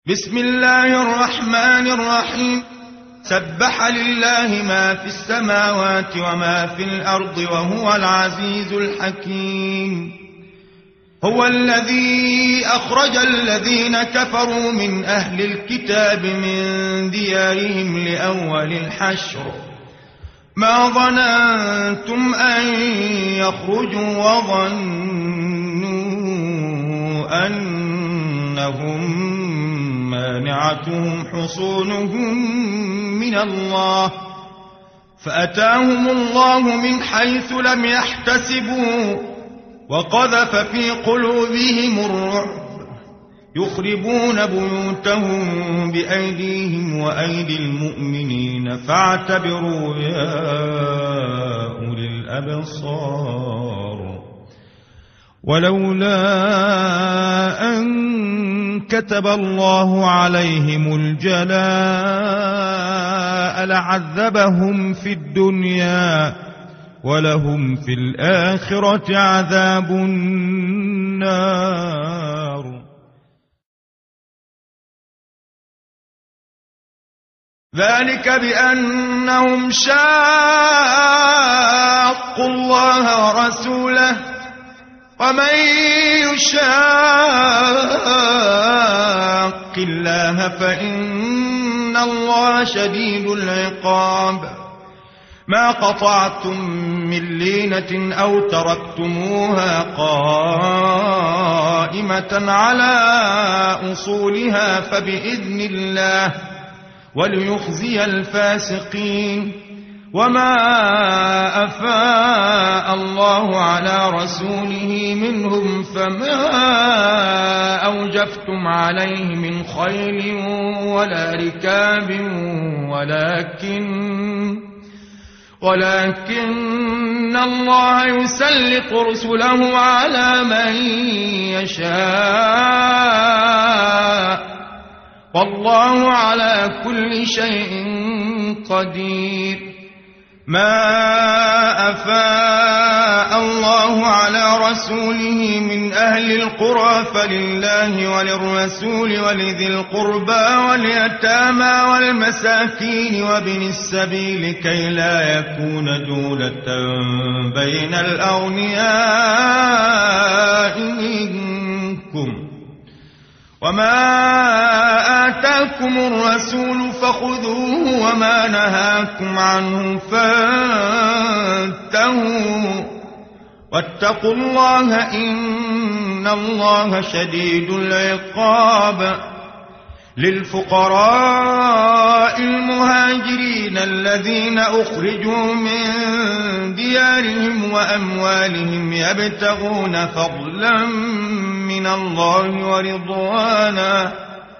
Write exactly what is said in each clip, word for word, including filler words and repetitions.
بسم الله الرحمن الرحيم. سبح لله ما في السماوات وما في الأرض وهو العزيز الحكيم. هو الذي أخرج الذين كفروا من أهل الكتاب من ديارهم لأول الحشر ما ظننتم أن يخرجوا وظنوا أنهم مانعتهم حصونهم من الله فأتاهم الله من حيث لم يحتسبوا وقذف في قلوبهم الرعب يخربون بيوتهم بأيديهم وأيدي المؤمنين فاعتبروا يا أولي الأبصار. ولولا أن كتب الله عليهم الجلاء لعذبهم في الدنيا ولهم في الآخرة عذاب النار. ذلك بأنهم شاقوا الله ورسوله ومن يشاق الله فإن الله شديد العقاب. ما قطعتم من لينة أو تركتموها قائمة على أصولها فبإذن الله وليخزي الفاسقين. وما أفاء الله على رسوله منهم فما أوجفتم عليه من خيل ولا ركاب ولكن ولكن الله يسلط رسله على من يشاء والله على كل شيء قدير. ما أفاء الله على رسوله من أهل القرى فلله وللرسول ولذي القربى واليتامى والمساكين وابن السبيل كي لا يكون دولة بين الأغنياء منكم. وما آتاكم الرسول فخذوه وما نهاكم عنه فانتهوا واتقوا الله إن الله شديد العقاب. للفقراء المهاجرين الذين أخرجوا من ديارهم وأموالهم يبتغون فضلا من الله ورضوانا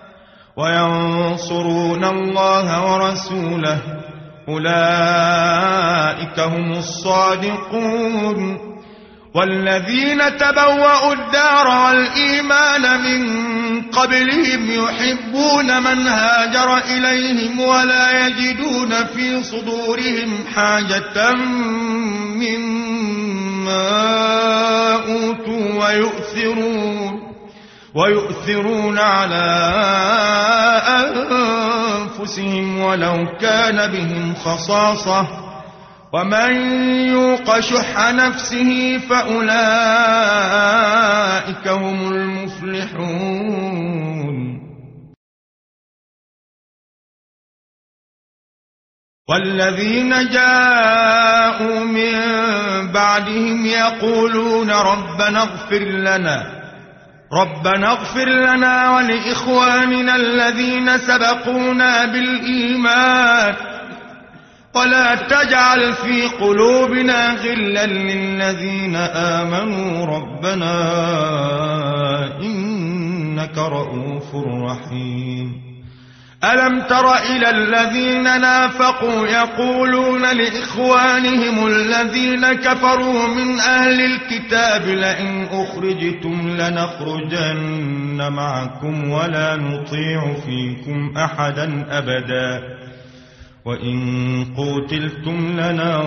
وينصرون الله ورسوله أولئك هم الصادقون. والذين تبوأوا الدار والإيمان من قبلهم يحبون من هاجر إليهم ولا يجدون في صدورهم حاجة مما أوتوا ويؤثرون ويؤثرون على أنفسهم ولو كان بهم خصاصة ومن يوق شح نفسه فأولئك هم المفلحون. والذين جاءوا من بعدهم يقولون ربنا اغفر لنا ربنا اغفر لنا ولإخواننا الذين سبقونا بالإيمان ولا تجعل في قلوبنا غلا للذين آمنوا ربنا إنك رؤوف رحيم. ألم تر إلى الذين نافقوا يقولون لإخوانهم الذين كفروا من أهل الكتاب لئن أخرجتم لنخرجن معكم ولا نطيع فيكم أحدا أبدا وإن قتلتم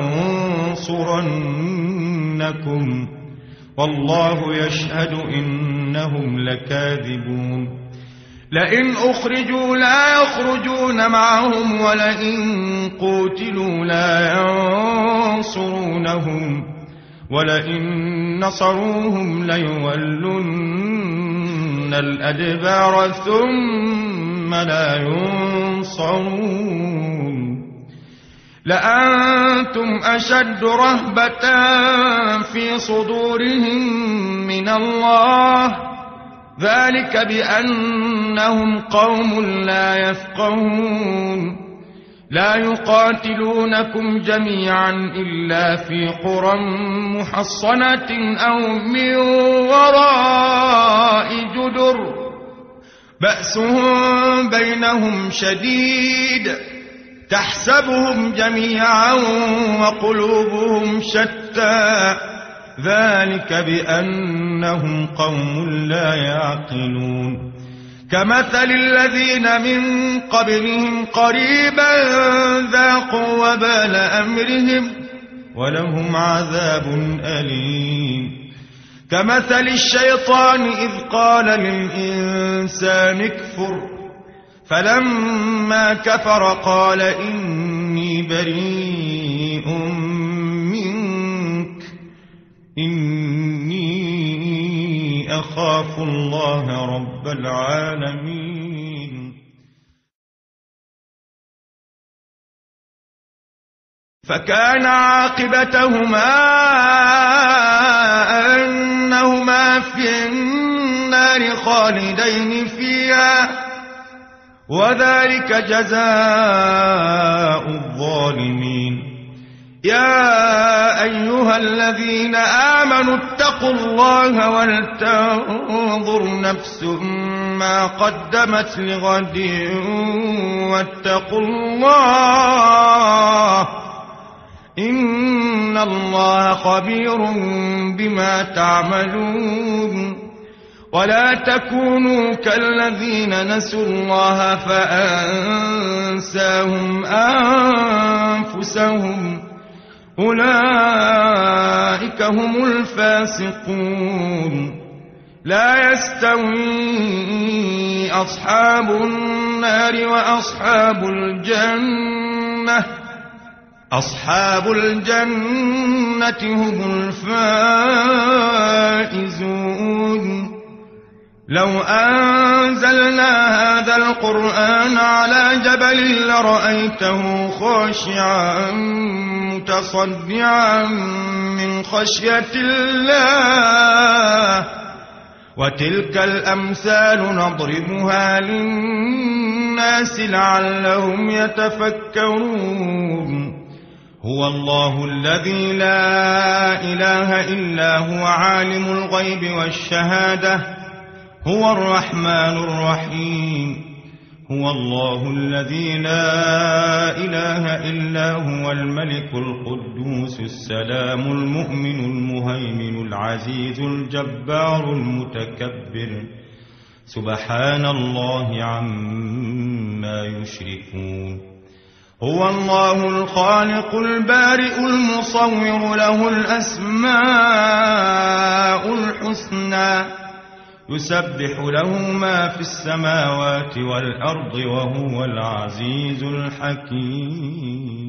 لننصرنكم والله يشهد إنهم لكاذبون. لئن أخرجوا لا يخرجون معهم ولئن قوتلوا لا ينصرونهم ولئن نصروهم ليولن الأدبار ثم لا ينصرون لأنتم أشد رهبة في صدورهم من الله ذلك بأنهم قوم لا يفقهون لا يقاتلونكم جميعا إلا في قرى محصنة أو من وراء جدر بأسهم بينهم شديد تحسبهم جميعا وقلوبهم شتى ذلك بأنهم قوم لا يعقلون كمثل الذين من قبلهم قريبا ذاقوا وبال أمرهم ولهم عذاب أليم كمثل الشيطان إذ قال للإنسان اكفر فلما كفر قال إني بريء منك إني أخاف الله رب العالمين فكان عاقبتهما أنهما في النار خالدين فيها وذلك جزاء الظالمين يا أيها الذين آمنوا اتقوا الله ولتنظر نفس ما قدمت لغد واتقوا الله إن الله خبير بما تعملون ولا تكونوا كالذين نسوا الله فأنساهم أنفسهم أولئك هم الفاسقون لا يستوي أصحاب النار وأصحاب الجنة أصحاب الجنة هم الفائزون لو أنزلنا هذا القرآن على جبل لرأيته خاشعا متصدعا من خشية الله وتلك الأمثال نضربها للناس لعلهم يتفكرون هو الله الذي لا إله إلا هو عالم الغيب والشهادة هو الرحمن الرحيم هو الله الذي لا إله إلا هو الملك القدوس السلام المؤمن المهيمن العزيز الجبار المتكبر سبحان الله عما يشركون هو الله الخالق البارئ المصور له الأسماء الحسنى يسبح له ما في السماوات والأرض وهو العزيز الحكيم